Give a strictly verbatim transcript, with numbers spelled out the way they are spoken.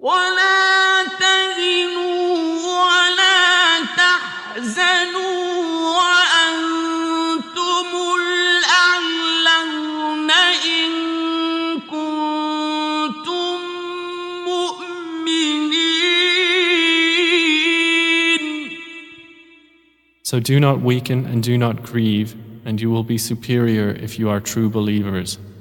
ولا تهنوا ولا تحزنوا وأنتم الأعلون إن كنتم مؤمنين. So do not weaken and do not grieve, and you will be superior if you are true believers.